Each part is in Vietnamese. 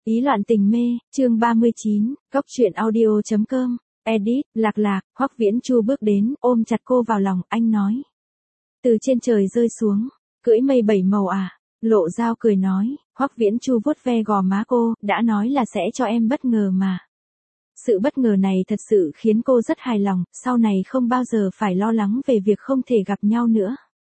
Ý loạn tình mê, chương 39, góc truyện audio.com, edit, Lạc, Hoắc Viễn Chu bước đến, ôm chặt cô vào lòng, anh nói. Từ trên trời rơi xuống, cưỡi mây bảy màu à, Lộ Dao cười nói, Hoắc Viễn Chu vuốt ve gò má cô, đã nói là sẽ cho em bất ngờ mà. Sự bất ngờ này thật sự khiến cô rất hài lòng, sau này không bao giờ phải lo lắng về việc không thể gặp nhau nữa.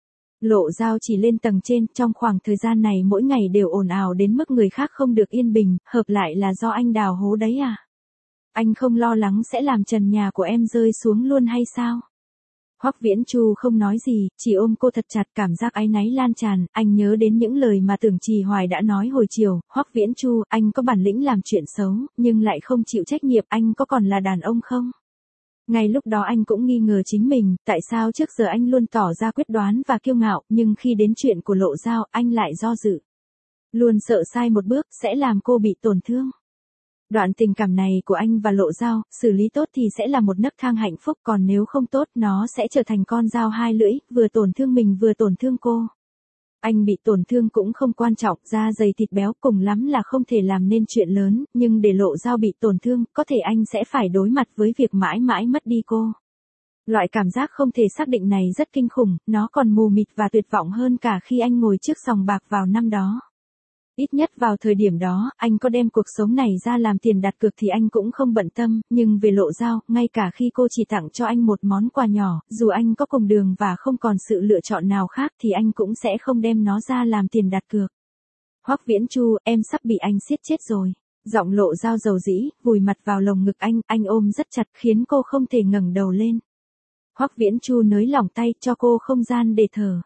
Lộ Dao chỉ lên tầng trên, trong khoảng thời gian này mỗi ngày đều ồn ào đến mức người khác không được yên bình, hợp lại là do anh đào hố đấy à? Anh không lo lắng sẽ làm trần nhà của em rơi xuống luôn hay sao? Hoắc Viễn Chu không nói gì, chỉ ôm cô thật chặt, cảm giác áy náy lan tràn, anh nhớ đến những lời mà Tưởng Trì Hoài đã nói hồi chiều, Hoắc Viễn Chu, anh có bản lĩnh làm chuyện xấu, nhưng lại không chịu trách nhiệm, anh có còn là đàn ông không? Ngay lúc đó anh cũng nghi ngờ chính mình, tại sao trước giờ anh luôn tỏ ra quyết đoán và kiêu ngạo, nhưng khi đến chuyện của Lộ Dao, anh lại do dự. Luôn sợ sai một bước, sẽ làm cô bị tổn thương. Đoạn tình cảm này của anh và Lộ Dao, xử lý tốt thì sẽ là một nấc thang hạnh phúc, còn nếu không tốt, nó sẽ trở thành con dao hai lưỡi, vừa tổn thương mình vừa tổn thương cô. Anh bị tổn thương cũng không quan trọng, da dày thịt béo cùng lắm là không thể làm nên chuyện lớn, nhưng để Lộ Dao bị tổn thương, có thể anh sẽ phải đối mặt với việc mãi mãi mất đi cô. Loại cảm giác không thể xác định này rất kinh khủng, nó còn mù mịt và tuyệt vọng hơn cả khi anh ngồi trước sòng bạc vào năm đó. Ít nhất vào thời điểm đó, anh có đem cuộc sống này ra làm tiền đặt cược thì anh cũng không bận tâm, nhưng về Lộ Dao, ngay cả khi cô chỉ tặng cho anh một món quà nhỏ, dù anh có cùng đường và không còn sự lựa chọn nào khác thì anh cũng sẽ không đem nó ra làm tiền đặt cược. Hoắc Viễn Chu, em sắp bị anh siết chết rồi. Giọng Lộ Dao dầu dĩ, vùi mặt vào lồng ngực anh ôm rất chặt khiến cô không thể ngẩng đầu lên. Hoắc Viễn Chu nới lỏng tay cho cô không gian để thở.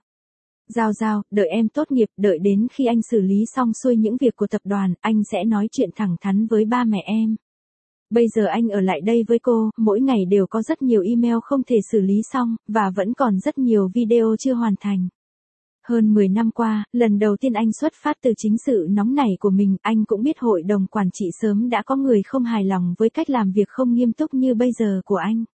Dao, đợi em tốt nghiệp, đợi đến khi anh xử lý xong xuôi những việc của tập đoàn, anh sẽ nói chuyện thẳng thắn với ba mẹ em. Bây giờ anh ở lại đây với cô, mỗi ngày đều có rất nhiều email không thể xử lý xong, và vẫn còn rất nhiều video chưa hoàn thành. Hơn 10 năm qua, lần đầu tiên anh xuất phát từ chính sự nóng nảy của mình, anh cũng biết hội đồng quản trị sớm đã có người không hài lòng với cách làm việc không nghiêm túc như bây giờ của anh.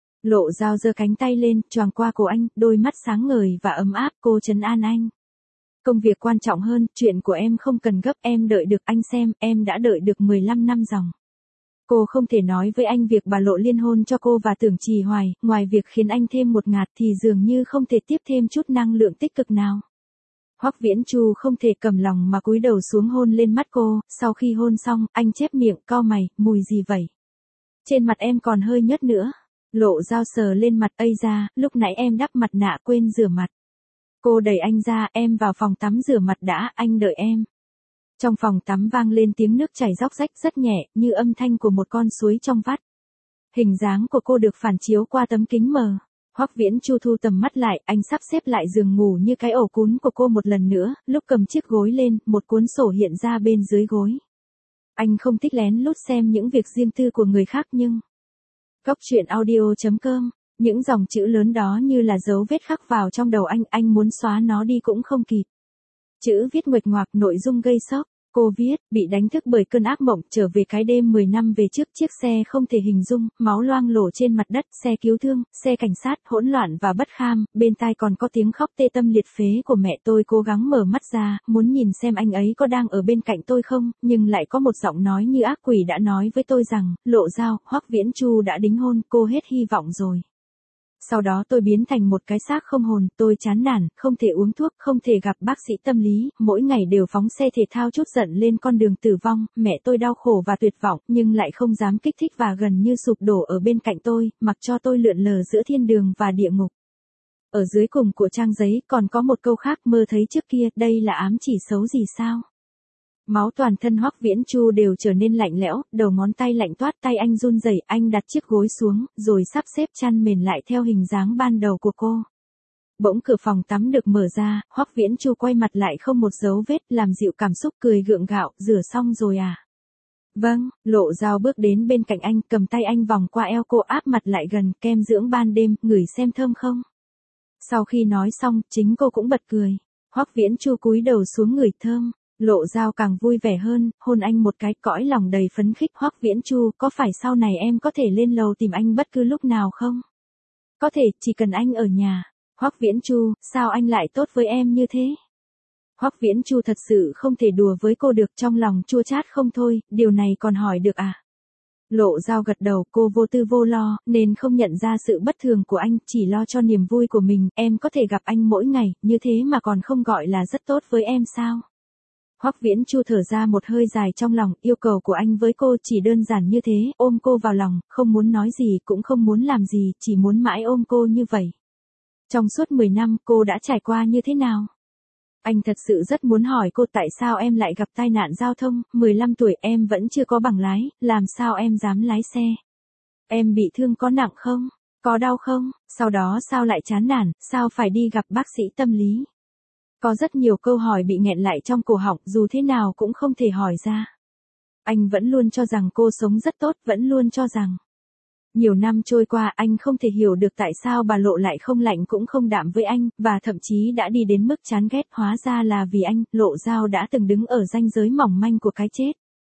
Lộ Dao giơ cánh tay lên, choàng qua cổ anh, đôi mắt sáng ngời và ấm áp, cô trấn an anh. Công việc quan trọng hơn, chuyện của em không cần gấp, em đợi được anh xem, em đã đợi được 15 năm dòng. Cô không thể nói với anh việc bà Lộ liên hôn cho cô và Tưởng Trì Hoài, ngoài việc khiến anh thêm một ngạt thì dường như không thể tiếp thêm chút năng lượng tích cực nào. Hoắc Viễn Chu không thể cầm lòng mà cúi đầu xuống hôn lên mắt cô, sau khi hôn xong, anh chép miệng, cau mày, mùi gì vậy? Trên mặt em còn hơi nhớt nữa. Lộ Dao sờ lên mặt, ây da, lúc nãy em đắp mặt nạ quên rửa mặt. Cô đẩy anh ra, em vào phòng tắm rửa mặt đã, anh đợi em. Trong phòng tắm vang lên tiếng nước chảy róc rách rất nhẹ, như âm thanh của một con suối trong vắt. Hình dáng của cô được phản chiếu qua tấm kính mờ. Hoắc Viễn Chu thu tầm mắt lại, anh sắp xếp lại giường ngủ như cái ổ cún của cô một lần nữa, lúc cầm chiếc gối lên, một cuốn sổ hiện ra bên dưới gối. Anh không thích lén lút xem những việc riêng tư của người khác nhưng... Góc truyện audio.com, những dòng chữ lớn đó như là dấu vết khắc vào trong đầu anh muốn xóa nó đi cũng không kịp. Chữ viết nguệch ngoạc, nội dung gây sốc. Cô viết, bị đánh thức bởi cơn ác mộng, trở về cái đêm 10 năm về trước, chiếc xe không thể hình dung, máu loang lổ trên mặt đất, xe cứu thương, xe cảnh sát, hỗn loạn và bất kham, bên tai còn có tiếng khóc tê tâm liệt phế của mẹ tôi. Cố gắng mở mắt ra, muốn nhìn xem anh ấy có đang ở bên cạnh tôi không, nhưng lại có một giọng nói như ác quỷ đã nói với tôi rằng, Lộ Dao, Hoắc Viễn Chu đã đính hôn, cô hết hy vọng rồi. Sau đó tôi biến thành một cái xác không hồn, tôi chán nản, không thể uống thuốc, không thể gặp bác sĩ tâm lý, mỗi ngày đều phóng xe thể thao trút giận lên con đường tử vong, mẹ tôi đau khổ và tuyệt vọng, nhưng lại không dám kích thích và gần như sụp đổ ở bên cạnh tôi, mặc cho tôi lượn lờ giữa thiên đường và địa ngục. Ở dưới cùng của trang giấy còn có một câu khác, mơ thấy trước kia, đây là ám chỉ xấu gì sao? Máu toàn thân Hoắc Viễn Chu đều trở nên lạnh lẽo, đầu ngón tay lạnh toát, tay anh run rẩy, anh đặt chiếc gối xuống, rồi sắp xếp chăn mền lại theo hình dáng ban đầu của cô. Bỗng cửa phòng tắm được mở ra, Hoắc Viễn Chu quay mặt lại không một dấu vết, làm dịu cảm xúc, cười gượng gạo, rửa xong rồi à? Vâng, Lộ Dao bước đến bên cạnh anh, cầm tay anh vòng qua eo cô, áp mặt lại gần, kem dưỡng ban đêm, ngửi xem thơm không? Sau khi nói xong, chính cô cũng bật cười. Hoắc Viễn Chu cúi đầu xuống ngửi thơm. Lộ Dao càng vui vẻ hơn, hôn anh một cái, cõi lòng đầy phấn khích. Hoắc Viễn Chu, có phải sau này em có thể lên lầu tìm anh bất cứ lúc nào không? Có thể, chỉ cần anh ở nhà. Hoắc Viễn Chu, sao anh lại tốt với em như thế? Hoắc Viễn Chu thật sự không thể đùa với cô được, trong lòng chua chát không thôi, điều này còn hỏi được à? Lộ Dao gật đầu, cô vô tư vô lo, nên không nhận ra sự bất thường của anh, chỉ lo cho niềm vui của mình, em có thể gặp anh mỗi ngày, như thế mà còn không gọi là rất tốt với em sao? Hoắc Viễn Chu thở ra một hơi dài trong lòng, yêu cầu của anh với cô chỉ đơn giản như thế, ôm cô vào lòng, không muốn nói gì cũng không muốn làm gì, chỉ muốn mãi ôm cô như vậy. Trong suốt 10 năm cô đã trải qua như thế nào? Anh thật sự rất muốn hỏi cô tại sao em lại gặp tai nạn giao thông, 15 tuổi em vẫn chưa có bằng lái, làm sao em dám lái xe? Em bị thương có nặng không? Có đau không? Sau đó sao lại chán nản, sao phải đi gặp bác sĩ tâm lý? Có rất nhiều câu hỏi bị nghẹn lại trong cổ họng, dù thế nào cũng không thể hỏi ra. Anh vẫn luôn cho rằng cô sống rất tốt, vẫn luôn cho rằng. Nhiều năm trôi qua anh không thể hiểu được tại sao bà Lộ lại không lạnh cũng không đạm với anh, và thậm chí đã đi đến mức chán ghét, hóa ra là vì anh, Lộ Dao đã từng đứng ở ranh giới mỏng manh của cái chết.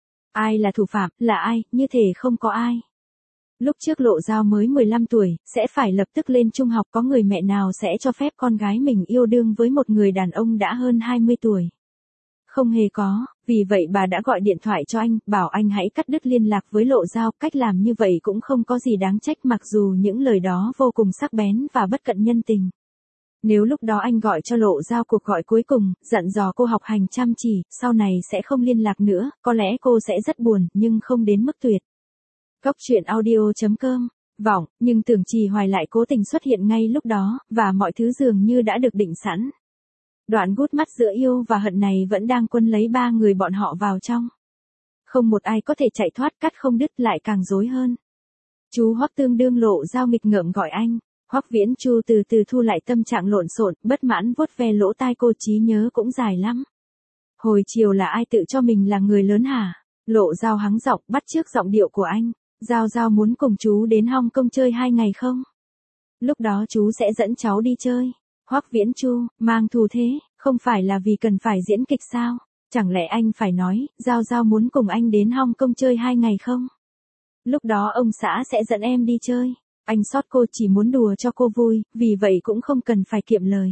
Ai là thủ phạm, là ai, như thể không có ai. Lúc trước Lộ Dao mới 15 tuổi, sẽ phải lập tức lên trung học, có người mẹ nào sẽ cho phép con gái mình yêu đương với một người đàn ông đã hơn 20 tuổi. Không hề có, vì vậy bà đã gọi điện thoại cho anh, bảo anh hãy cắt đứt liên lạc với Lộ Dao, cách làm như vậy cũng không có gì đáng trách mặc dù những lời đó vô cùng sắc bén và bất cận nhân tình. Nếu lúc đó anh gọi cho Lộ Dao cuộc gọi cuối cùng, dặn dò cô học hành chăm chỉ, sau này sẽ không liên lạc nữa, có lẽ cô sẽ rất buồn, nhưng không đến mức tuyệt. Cốc truyện audio.com, vọng, nhưng Tưởng Trì Hoài lại cố tình xuất hiện ngay lúc đó, và mọi thứ dường như đã được định sẵn. Đoạn gút mắt giữa yêu và hận này vẫn đang quấn lấy ba người bọn họ vào trong. Không một ai có thể chạy thoát, cắt không đứt lại càng rối hơn. Chú Hoắc tương đương Lộ Dao nghịch ngợm gọi anh. Hoắc Viễn Chu từ từ thu lại tâm trạng lộn xộn, bất mãn vuốt ve lỗ tai cô, trí nhớ cũng dài lắm. Hồi chiều là ai tự cho mình là người lớn hả? Lộ Dao hắng giọng, bắt chước giọng điệu của anh. Dao muốn cùng chú đến Hong Kong chơi 2 ngày không? Lúc đó chú sẽ dẫn cháu đi chơi. Hoắc Viễn Chu, mang thù thế, không phải là vì cần phải diễn kịch sao? Chẳng lẽ anh phải nói, Dao muốn cùng anh đến Hong Kong chơi 2 ngày không? Lúc đó ông xã sẽ dẫn em đi chơi. Anh xót cô, chỉ muốn đùa cho cô vui, vì vậy cũng không cần phải kiệm lời.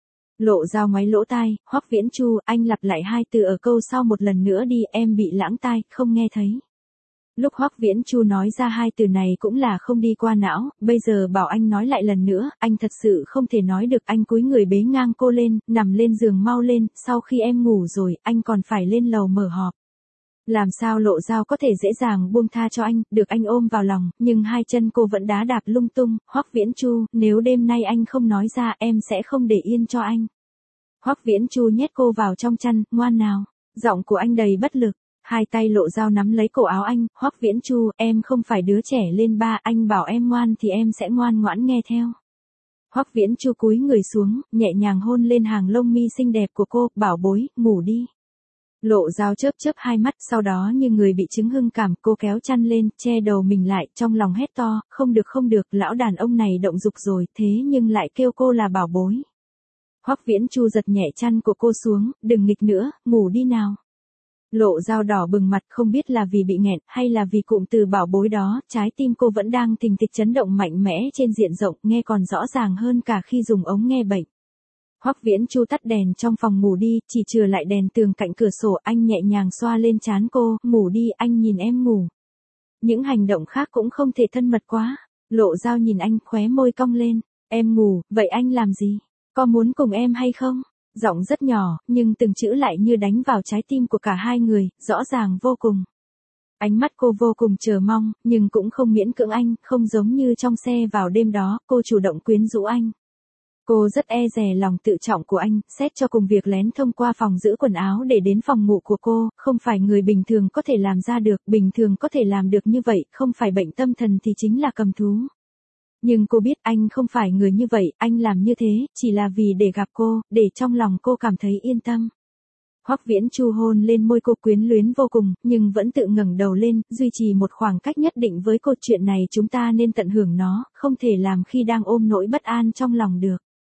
Lộ Dao ngoáy lỗ tai, Hoắc Viễn Chu, anh lặp lại 2 từ ở câu sau một lần nữa đi, em bị lãng tai, không nghe thấy. Lúc Hoắc Viễn Chu nói ra 2 từ này cũng là không đi qua não, bây giờ bảo anh nói lại lần nữa, anh thật sự không thể nói được. Anh cúi người bế ngang cô lên, nằm lên giường mau lên, sau khi em ngủ rồi, anh còn phải lên lầu mở họp. Làm sao Lộ Dao có thể dễ dàng buông tha cho anh, được anh ôm vào lòng, nhưng 2 chân cô vẫn đá đạp lung tung. Hoắc Viễn Chu, nếu đêm nay anh không nói ra, em sẽ không để yên cho anh. Hoắc Viễn Chu nhét cô vào trong chăn, ngoan nào. Giọng của anh đầy bất lực. 2 tay Lộ Dao nắm lấy cổ áo anh, Hoắc Viễn Chu, em không phải đứa trẻ lên ba, anh bảo em ngoan thì em sẽ ngoan ngoãn nghe theo. Hoắc Viễn Chu cúi người xuống, nhẹ nhàng hôn lên hàng lông mi xinh đẹp của cô, bảo bối, ngủ đi. Lộ Dao chớp chớp 2 mắt, sau đó như người bị chứng hưng cảm, cô kéo chăn lên, che đầu mình lại, trong lòng hét to, không được, lão đàn ông này động dục rồi, thế nhưng lại kêu cô là bảo bối. Hoắc Viễn Chu giật nhẹ chăn của cô xuống, đừng nghịch nữa, ngủ đi nào. Lộ Dao đỏ bừng mặt, không biết là vì bị nghẹn, hay là vì cụm từ bảo bối đó, trái tim cô vẫn đang thình thịch chấn động mạnh mẽ trên diện rộng, nghe còn rõ ràng hơn cả khi dùng ống nghe bệnh. Hoắc Viễn Chu tắt đèn trong phòng ngủ đi, chỉ chừa lại đèn tường cạnh cửa sổ, anh nhẹ nhàng xoa lên trán cô, ngủ đi, anh nhìn em ngủ. Những hành động khác cũng không thể thân mật quá. Lộ Dao nhìn anh, khóe môi cong lên, em ngủ, vậy anh làm gì? Có muốn cùng em hay không? Giọng rất nhỏ, nhưng từng chữ lại như đánh vào trái tim của cả hai người, rõ ràng vô cùng. Ánh mắt cô vô cùng chờ mong, nhưng cũng không miễn cưỡng anh, không giống như trong xe vào đêm đó, cô chủ động quyến rũ anh. Cô rất e dè lòng tự trọng của anh, xét cho cùng việc lén thông qua phòng giữ quần áo để đến phòng ngủ của cô, không phải người bình thường có thể làm ra được, bình thường có thể làm được như vậy, không phải bệnh tâm thần thì chính là cầm thú. Nhưng cô biết anh không phải người như vậy, anh làm như thế, chỉ là vì để gặp cô, để trong lòng cô cảm thấy yên tâm. Hoắc Viễn Chu hôn lên môi cô, quyến luyến vô cùng, nhưng vẫn tự ngẩng đầu lên, duy trì một khoảng cách nhất định với cô. Chuyện này chúng ta nên tận hưởng nó, không thể làm khi đang ôm nỗi bất an trong lòng được.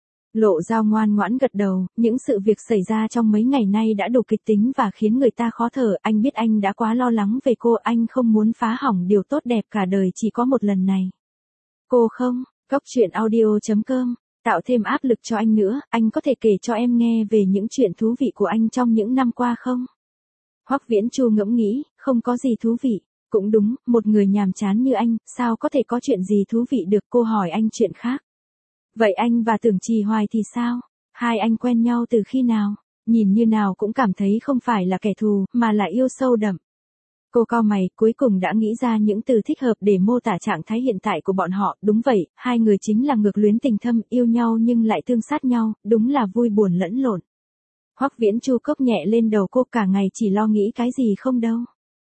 Lộ Dao ngoan ngoãn gật đầu, những sự việc xảy ra trong mấy ngày nay đã đủ kịch tính và khiến người ta khó thở, anh biết anh đã quá lo lắng về cô, anh không muốn phá hỏng điều tốt đẹp cả đời chỉ có một lần này. Cô không, cốc truyện audio.com tạo thêm áp lực cho anh nữa, anh có thể kể cho em nghe về những chuyện thú vị của anh trong những năm qua không? Hoắc Viễn Chu ngẫm nghĩ, không có gì thú vị. Cũng đúng, một người nhàm chán như anh, sao có thể có chuyện gì thú vị được? Cô hỏi anh chuyện khác. Vậy anh và Tưởng Trì Hoài thì sao? Hai anh quen nhau từ khi nào? Nhìn như nào cũng cảm thấy không phải là kẻ thù, mà là yêu sâu đậm. Cô cau mày, cuối cùng đã nghĩ ra những từ thích hợp để mô tả trạng thái hiện tại của bọn họ. Đúng vậy, hai người chính là ngược luyến tình thâm, yêu nhau nhưng lại thương sát nhau, đúng là vui buồn lẫn lộn. Hoắc Viễn Chu cốc nhẹ lên đầu cô, cả ngày chỉ lo nghĩ cái gì không đâu.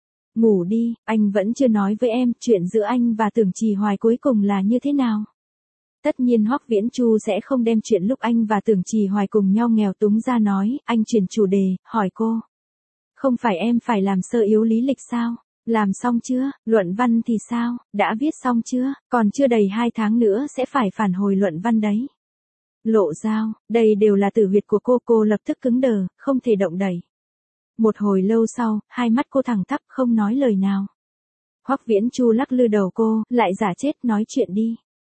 Ngủ đi, anh vẫn chưa nói với em chuyện giữa anh và Tưởng Trì Hoài cuối cùng là như thế nào. Tất nhiên Hoắc Viễn Chu sẽ không đem chuyện lúc anh và Tưởng Trì Hoài cùng nhau nghèo túng ra nói, anh chuyển chủ đề, hỏi cô. Không phải em phải làm sơ yếu lý lịch sao? Làm xong chưa? Luận văn thì sao? Đã viết xong chưa? Còn chưa đầy 2 tháng nữa sẽ phải phản hồi luận văn đấy. Lộ Giao, đây đều là tử huyệt của cô lập tức cứng đờ, không thể động đậy. Một hồi lâu sau, hai mắt cô thẳng tắp không nói lời nào. Hoắc Viễn Chu lắc lư đầu cô, lại giả chết, nói chuyện đi.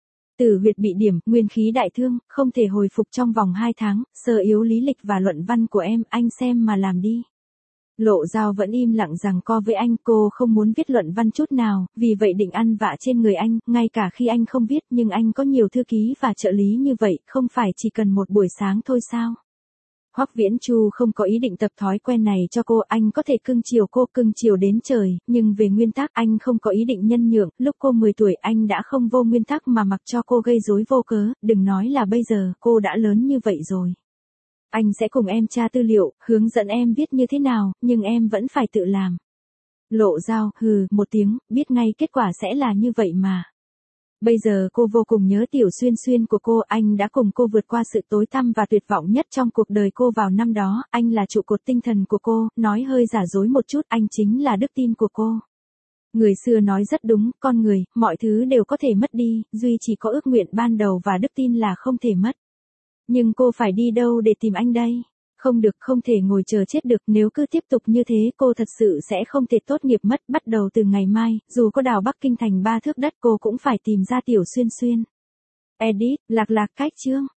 Tử huyệt bị điểm, nguyên khí đại thương, không thể hồi phục trong vòng 2 tháng, sơ yếu lý lịch và luận văn của em, anh xem mà làm đi. Lộ Giao vẫn im lặng rằng co với anh, cô không muốn viết luận văn chút nào, vì vậy định ăn vạ trên người anh, ngay cả khi anh không viết, nhưng anh có nhiều thư ký và trợ lý như vậy, không phải chỉ cần một buổi sáng thôi sao? Hoắc Viễn Chu không có ý định tập thói quen này cho cô, anh có thể cưng chiều cô, cưng chiều đến trời, nhưng về nguyên tắc anh không có ý định nhân nhượng, lúc cô 10 tuổi anh đã không vô nguyên tắc mà mặc cho cô gây rối vô cớ, đừng nói là bây giờ, cô đã lớn như vậy rồi. Anh sẽ cùng em tra tư liệu, hướng dẫn em viết như thế nào, nhưng em vẫn phải tự làm. Lộ Giao, hừ, một tiếng, biết ngay kết quả sẽ là như vậy mà. Bây giờ cô vô cùng nhớ Tiểu Xuyên Xuyên của cô, anh đã cùng cô vượt qua sự tối tăm và tuyệt vọng nhất trong cuộc đời cô vào năm đó, anh là trụ cột tinh thần của cô, nói hơi giả dối một chút, anh chính là đức tin của cô. Người xưa nói rất đúng, con người, mọi thứ đều có thể mất đi, duy chỉ có ước nguyện ban đầu và đức tin là không thể mất. Nhưng cô phải đi đâu để tìm anh đây? Không được, không thể ngồi chờ chết được, nếu cứ tiếp tục như thế cô thật sự sẽ không thể tốt nghiệp mất, bắt đầu từ ngày mai, dù có đào Bắc Kinh thành 3 thước đất cô cũng phải tìm ra Tiểu Xuyên Xuyên. Edit, Lạc Lạc cách chương.